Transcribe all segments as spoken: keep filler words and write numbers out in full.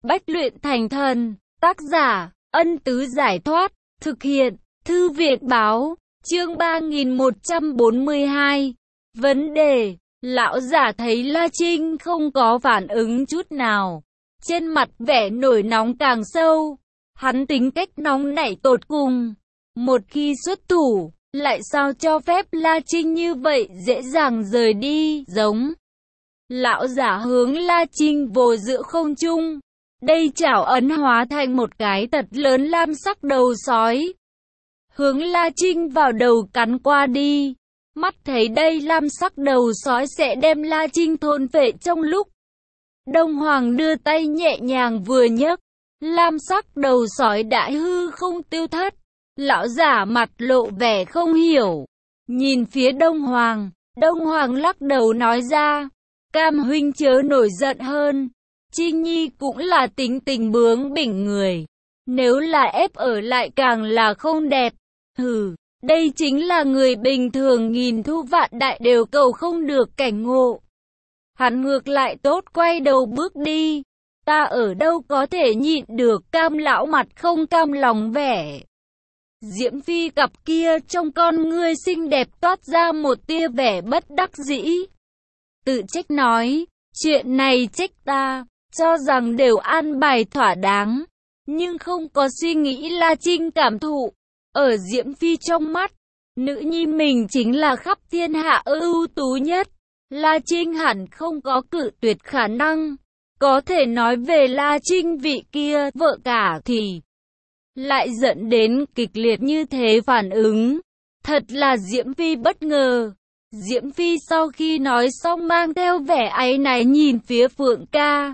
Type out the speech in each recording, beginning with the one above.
Bách luyện thành thần. Tác giả, Ân Tứ Giải Thoát. Thực hiện, Thư viện Báo. Chương ba nghìn một trăm bốn mươi hai. Vấn đề, lão giả thấy La Trinh không có phản ứng chút nào. Trên mặt vẻ nổi nóng càng sâu. Hắn tính cách nóng nảy tột cùng. Một khi xuất thủ, lại sao cho phép La Trinh như vậy dễ dàng rời đi, giống. Lão giả hướng La Trinh vồ giữa không trung. Đây chảo ấn hóa thành một cái thật lớn lam sắc đầu sói. Hướng La Trinh vào đầu cắn qua đi. Mắt thấy đây lam sắc đầu sói sẽ đem La Trinh thôn phệ trong lúc. Đông Hoàng đưa tay nhẹ nhàng vừa nhấc. Lam sắc đầu sói đã hư không tiêu thất. Lão giả mặt lộ vẻ không hiểu. Nhìn phía Đông Hoàng. Đông Hoàng lắc đầu nói ra. Cam huynh chớ nổi giận hơn. Trinh Nhi cũng là tính tình bướng bỉnh người. Nếu là ép ở lại càng là không đẹp. Hừ, đây chính là người bình thường nghìn thu vạn đại đều cầu không được cảnh ngộ. Hắn ngược lại tốt quay đầu bước đi. Ta ở đâu có thể nhịn được Cam lão mặt không cam lòng vẻ. Diễm Phi cặp kia trong con ngươi xinh đẹp toát ra một tia vẻ bất đắc dĩ. Tự trách nói, chuyện này trách ta, cho rằng đều an bài thỏa đáng, nhưng không có suy nghĩ La Trinh cảm thụ. Ở Diễm Phi trong mắt, nữ nhi mình chính là khắp thiên hạ ưu tú nhất. La Trinh hẳn không có cự tuyệt khả năng. Có thể nói về La Trinh vị kia vợ cả thì lại dẫn đến kịch liệt như thế phản ứng. Thật là Diễm Phi bất ngờ. Diễm Phi sau khi nói xong mang theo vẻ áy náy nhìn phía Phượng ca.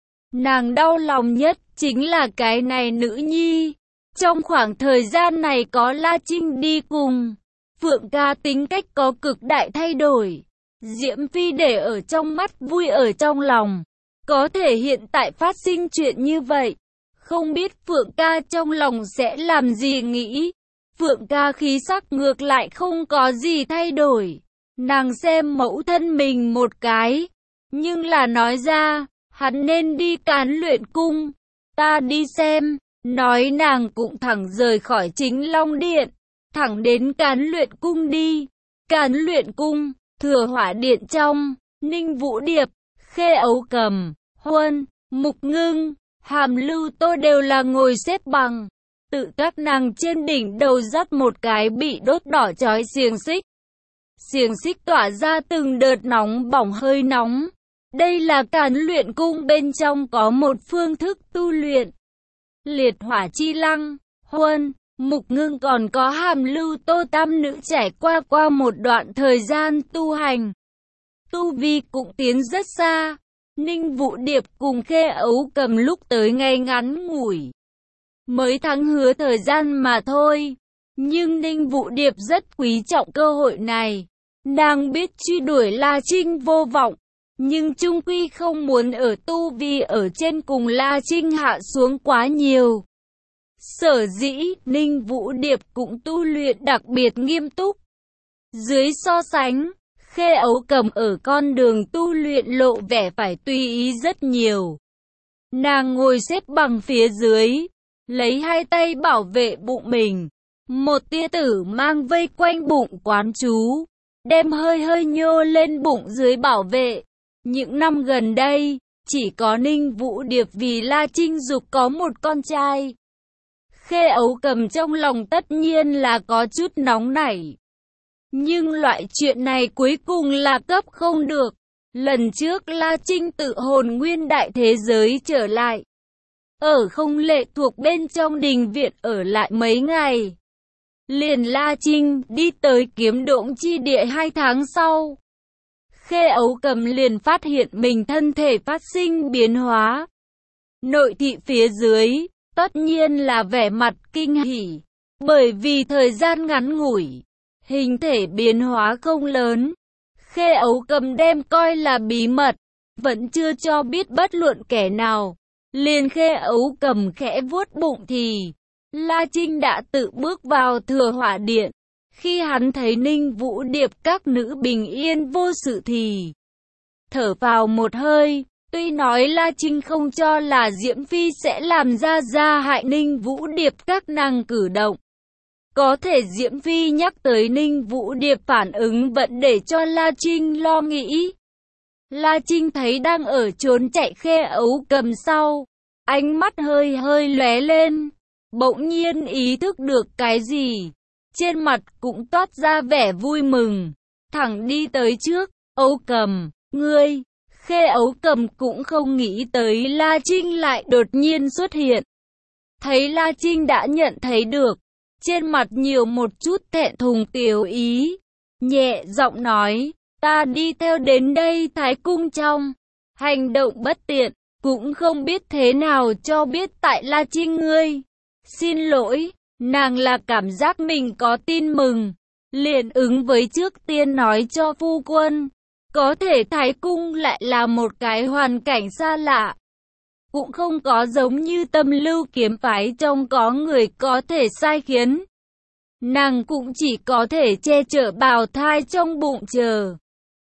Nàng đau lòng nhất chính là cái này nữ nhi. Trong khoảng thời gian này có La Trinh đi cùng, Phượng ca tính cách có cực đại thay đổi. Diễm Phi để ở trong mắt vui ở trong lòng. Có thể hiện tại phát sinh chuyện như vậy. Không biết Phượng ca trong lòng sẽ làm gì nghĩ. Phượng ca khí sắc ngược lại không có gì thay đổi. Nàng xem mẫu thân mình một cái. Nhưng là nói ra, hắn nên đi Cán Luyện Cung. Ta đi xem. Nói nàng cũng thẳng rời khỏi Chính Long Điện. Thẳng đến Cán Luyện Cung đi. Cán Luyện Cung, Thừa Hỏa Điện trong, Ninh Vũ Điệp, Khê Ấu Cầm, Huân, Mục Ngưng, Hàm Lưu Tô đều là ngồi xếp bằng. Tự các nàng trên đỉnh đầu dắt một cái bị đốt đỏ chói xiềng xích. Xiềng xích tỏa ra từng đợt nóng bỏng hơi nóng. Đây là Cán Luyện Cung bên trong có một phương thức tu luyện. Liệt Hỏa Chi Lăng, Huân, Mục Ngưng còn có Hàm Lưu Tô tam nữ trải qua qua một đoạn thời gian tu hành. Tu vi cũng tiến rất xa. Ninh Vũ Điệp cùng Khê Ấu Cầm lúc tới ngay ngắn ngủi. Mới thắng hứa thời gian mà thôi. Nhưng Ninh Vũ Điệp rất quý trọng cơ hội này. Nàng biết truy đuổi La Trinh vô vọng. Nhưng chung quy không muốn ở tu vi ở trên cùng La Trinh hạ xuống quá nhiều. Sở dĩ, Ninh Vũ Điệp cũng tu luyện đặc biệt nghiêm túc. Dưới so sánh, Khê Ấu Cầm ở con đường tu luyện lộ vẻ phải tùy ý rất nhiều. Nàng ngồi xếp bằng phía dưới, lấy hai tay bảo vệ bụng mình. Một tia tử mang vây quanh bụng quán chú, đem hơi hơi nhô lên bụng dưới bảo vệ. Những năm gần đây, chỉ có Ninh Vũ Điệp vì La Trinh dục có một con trai. Khê Ấu Cầm trong lòng tất nhiên là có chút nóng nảy. Nhưng loại chuyện này cuối cùng là cấp không được. Lần trước La Trinh tự hồn nguyên đại thế giới trở lại. Ở không lệ thuộc bên trong đình viện ở lại mấy ngày. Liền La Trinh đi tới Kiếm Độn chi địa hai tháng sau. Khê Ấu Cầm liền phát hiện mình thân thể phát sinh biến hóa. Nội thị phía dưới, tất nhiên là vẻ mặt kinh hỉ. Bởi vì thời gian ngắn ngủi, hình thể biến hóa không lớn. Khê Ấu Cầm đem coi là bí mật, vẫn chưa cho biết bất luận kẻ nào. Liền Khê Ấu Cầm khẽ vuốt bụng thì La Trinh đã tự bước vào Thừa Hỏa Điện. Khi hắn thấy Ninh Vũ Điệp các nữ bình yên vô sự thì thở vào một hơi. Tuy nói La Trinh không cho là Diễm Phi sẽ làm ra gia hại Ninh Vũ Điệp các nàng cử động. Có thể Diễm Phi nhắc tới Ninh Vũ Điệp phản ứng vẫn để cho La Trinh lo nghĩ. La Trinh thấy đang ở trốn chạy Khê Ấu Cầm sau, ánh mắt hơi hơi lóe lên, bỗng nhiên ý thức được cái gì, trên mặt cũng toát ra vẻ vui mừng, thẳng đi tới trước. Ấu Cầm, ngươi. Khê Ấu Cầm cũng không nghĩ tới La Trinh lại đột nhiên xuất hiện. Thấy La Trinh đã nhận thấy được, trên mặt nhiều một chút thẹn thùng tiểu ý, nhẹ giọng nói, ta đi theo đến đây Thái Cung trong, hành động bất tiện, cũng không biết thế nào cho biết tại La Trinh ngươi. Xin lỗi, nàng là cảm giác mình có tin mừng, liền ứng với trước tiên nói cho phu quân. Có thể Thái Cung lại là một cái hoàn cảnh xa lạ, cũng không có giống như Tâm Lưu kiếm phái trong có người có thể sai khiến. Nàng cũng chỉ có thể che chở bào thai trong bụng chờ.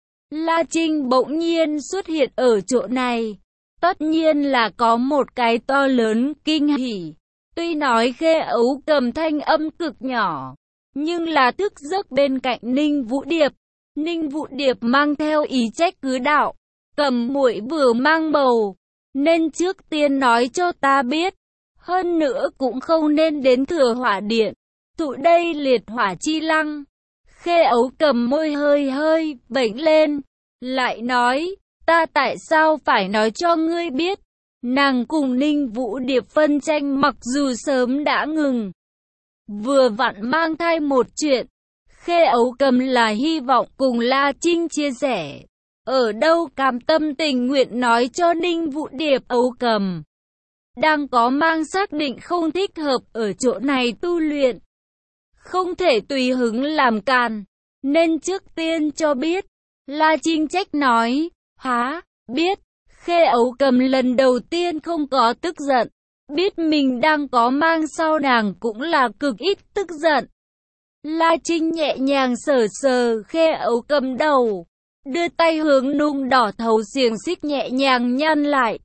La Trinh bỗng nhiên xuất hiện ở chỗ này, tất nhiên là có một cái to lớn kinh hỉ. Tuy nói Khê Ấu Cầm thanh âm cực nhỏ, nhưng là thức giấc bên cạnh Ninh Vũ Điệp. Ninh Vũ Điệp mang theo ý trách cứ đạo, Cầm muội vừa mang bầu, nên trước tiên nói cho ta biết, hơn nữa cũng không nên đến Thừa Hỏa Điện, tụ đây liệt hỏa chi lăng. Khê Ấu Cầm môi hơi hơi vểnh lên, lại nói, ta tại sao phải nói cho ngươi biết? Nàng cùng Ninh Vũ Điệp phân tranh mặc dù sớm đã ngừng, vừa vặn mang thai một chuyện. Khê Ấu Cầm là hy vọng cùng La Trinh chia sẻ, ở đâu cam tâm tình nguyện nói cho Ninh Vũ Điệp. Ấu Cầm đang có mang xác định không thích hợp ở chỗ này tu luyện, không thể tùy hứng làm càn, nên trước tiên cho biết. La Trinh trách nói, há, biết. Khê Ấu Cầm lần đầu tiên không có tức giận, biết mình đang có mang sau nàng cũng là cực ít tức giận. La Trinh nhẹ nhàng sờ sờ Khê Ấu Cầm đầu, đưa tay hướng nung đỏ thấu xiềng xích nhẹ nhàng nhăn lại.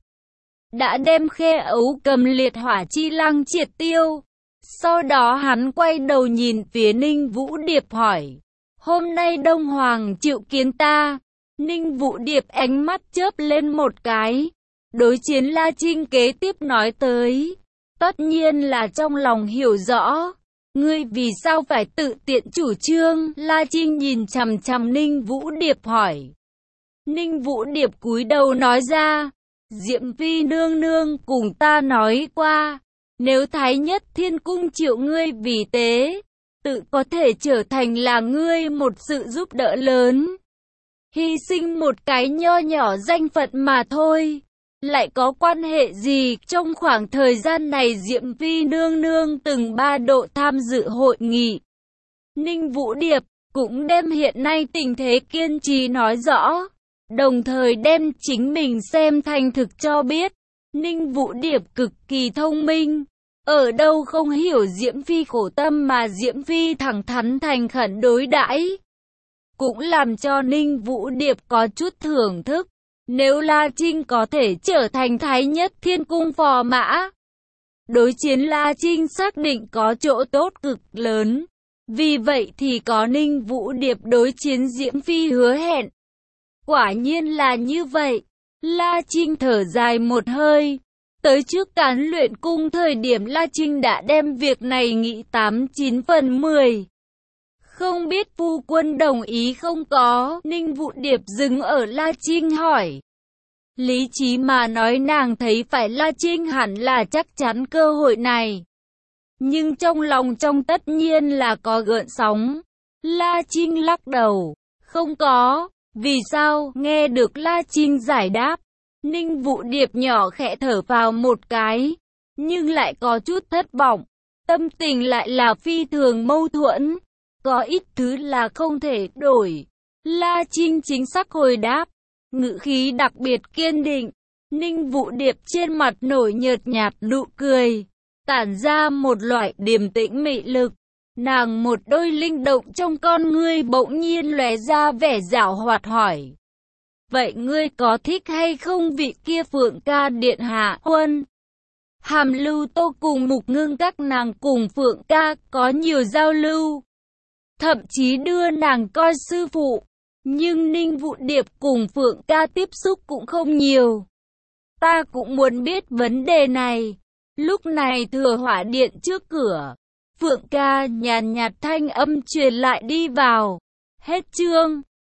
Đã đem Khê Ấu Cầm liệt hỏa chi lăng triệt tiêu. Sau đó hắn quay đầu nhìn phía Ninh Vũ Điệp hỏi, hôm nay Đông Hoàng chịu kiến ta. Ninh Vũ Điệp ánh mắt chớp lên một cái, đối chiến La Trinh kế tiếp nói tới, tất nhiên là trong lòng hiểu rõ. Ngươi vì sao phải tự tiện chủ trương? La Trinh nhìn chằm chằm Ninh Vũ Điệp hỏi. Ninh Vũ Điệp cúi đầu nói ra, Diễm Phi nương nương cùng ta nói qua, nếu Thái Nhất Thiên Cung chịu ngươi vì tế, tự có thể trở thành là ngươi một sự giúp đỡ lớn. Hy sinh một cái nho nhỏ danh phận mà thôi, lại có quan hệ gì? Trong khoảng thời gian này Diễm Phi nương nương từng ba độ tham dự hội nghị. Ninh Vũ Điệp cũng đem hiện nay tình thế kiên trì nói rõ, đồng thời đem chính mình xem thành thực cho biết. Ninh Vũ Điệp cực kỳ thông minh, ở đâu không hiểu Diễm Phi khổ tâm mà Diễm Phi thẳng thắn thành khẩn đối đãi, cũng làm cho Ninh Vũ Điệp có chút thưởng thức. Nếu La Trinh có thể trở thành Thái Nhất Thiên Cung phò mã, đối chiến La Trinh xác định có chỗ tốt cực lớn. Vì vậy thì có Ninh Vũ Điệp đối chiến Diễm Phi hứa hẹn. Quả nhiên là như vậy. La Trinh thở dài một hơi. Tới trước Cán Luyện Cung thời điểm La Trinh đã đem việc này nghĩ tám chín phần mười. Không biết phu quân đồng ý không có? Ninh Vũ Điệp dừng ở La Trinh hỏi. Lý trí mà nói nàng thấy phải La Trinh hẳn là chắc chắn cơ hội này. Nhưng trong lòng trong tất nhiên là có gợn sóng. La Trinh lắc đầu. Không có. Vì sao? Nghe được La Trinh giải đáp, Ninh Vũ Điệp nhỏ khẽ thở vào một cái, nhưng lại có chút thất vọng. Tâm tình lại là phi thường mâu thuẫn. Có ít thứ là không thể đổi. La Trinh chính xác hồi đáp, ngữ khí đặc biệt kiên định. Ninh Vũ Điệp trên mặt nổi nhợt nhạt nụ cười, tản ra một loại điềm tĩnh mị lực. Nàng một đôi linh động trong con ngươi bỗng nhiên lóe ra vẻ giảo hoạt hỏi. vậy ngươi có thích hay không vị kia Phượng ca điện hạ? Huân Hàm Lưu Tô cùng Mục Ngưng các nàng cùng Phượng ca có nhiều giao lưu, thậm chí đưa nàng coi sư phụ, nhưng Ninh Vũ Điệp cùng Phượng ca tiếp xúc cũng không nhiều. Ta cũng muốn biết vấn đề này. Lúc này Thừa Hỏa điện trước cửa, Phượng ca nhàn nhạt thanh âm truyền lại đi vào. Hết chương.